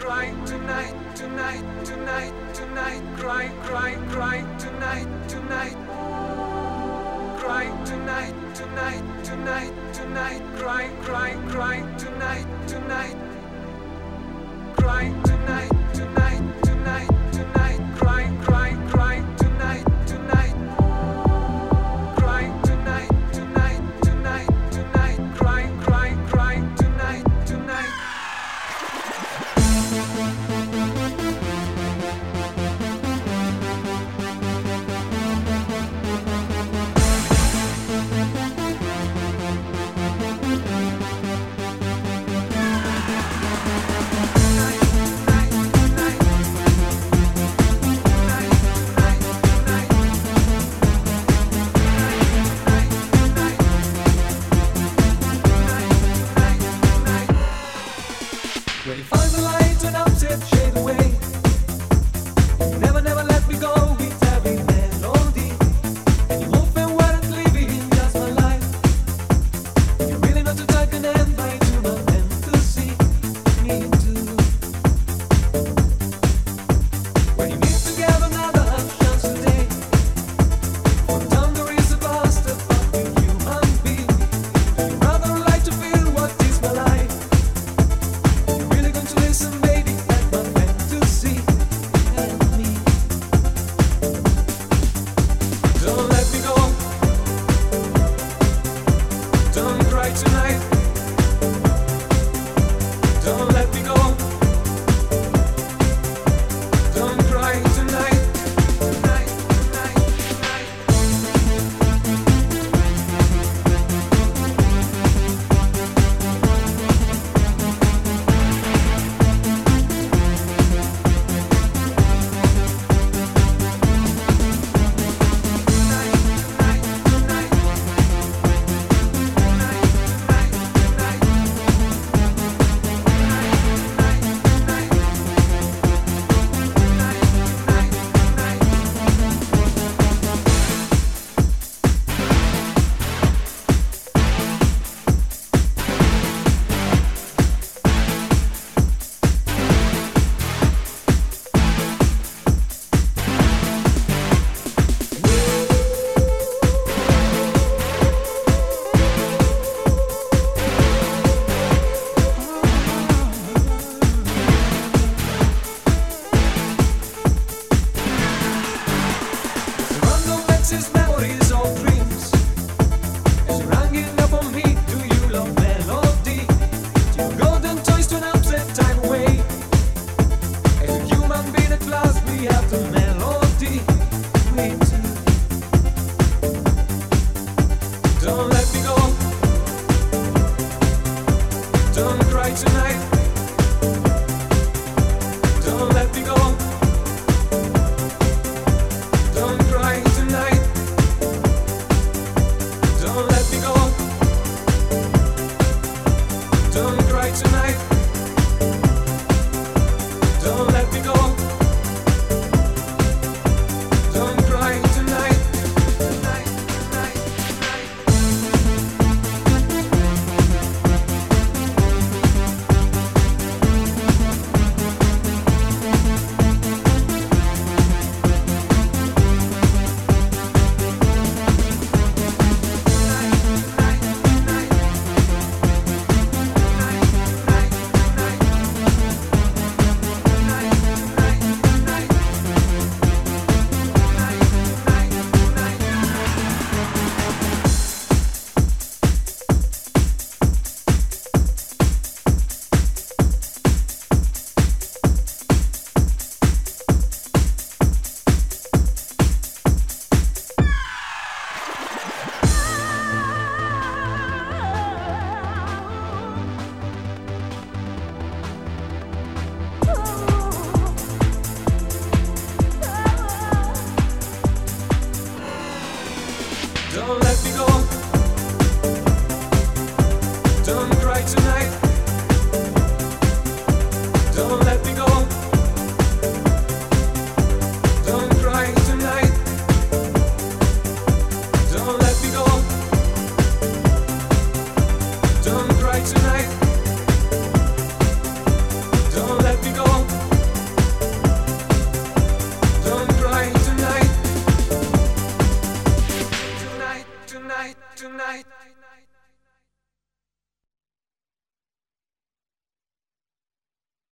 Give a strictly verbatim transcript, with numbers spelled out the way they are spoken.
cry tonight, tonight, tonight, tonight, cry, cry, cry tonight, tonight. Cry tonight, tonight, tonight, tonight, cry, cry, cry tonight, tonight. Cry tonight, tonight, tonight, tonight, cry, cry, cry tonight, tonight. Cry tonight, tonight, tonight, tonight, cry, cry, cry tonight, tonight. When you find the light and upset shade away, you never, never let me go with every melody. And you open wide and leaving just my life. You're really not to take an end by to my fantasy. Me too. When you meet together another chance today, for the time there is a past that fucking human being. Do you rather like to feel what is my life? To listen, baby, at my fantasy and me. Don't let me go. Don't cry tonight. Don't let me go. Don't cry tonight. Tonight, tonight, tonight. His memories of dreams as you're hanging up on me. Do you love melody? Do you golden toys to an upset time away? As a human being at last we have the melody. We too. Don't let me go. Don't cry tonight. Don't let me go. Don't cry tonight. Don't let me go. Don't cry tonight. Don't let me go. Don't cry tonight. Tonight, tonight, tonight. Don't let me go. Don't cry tonight. Don't let me go. Don't cry tonight. Don't let me go. Don't cry tonight. Don't let me go. tonight.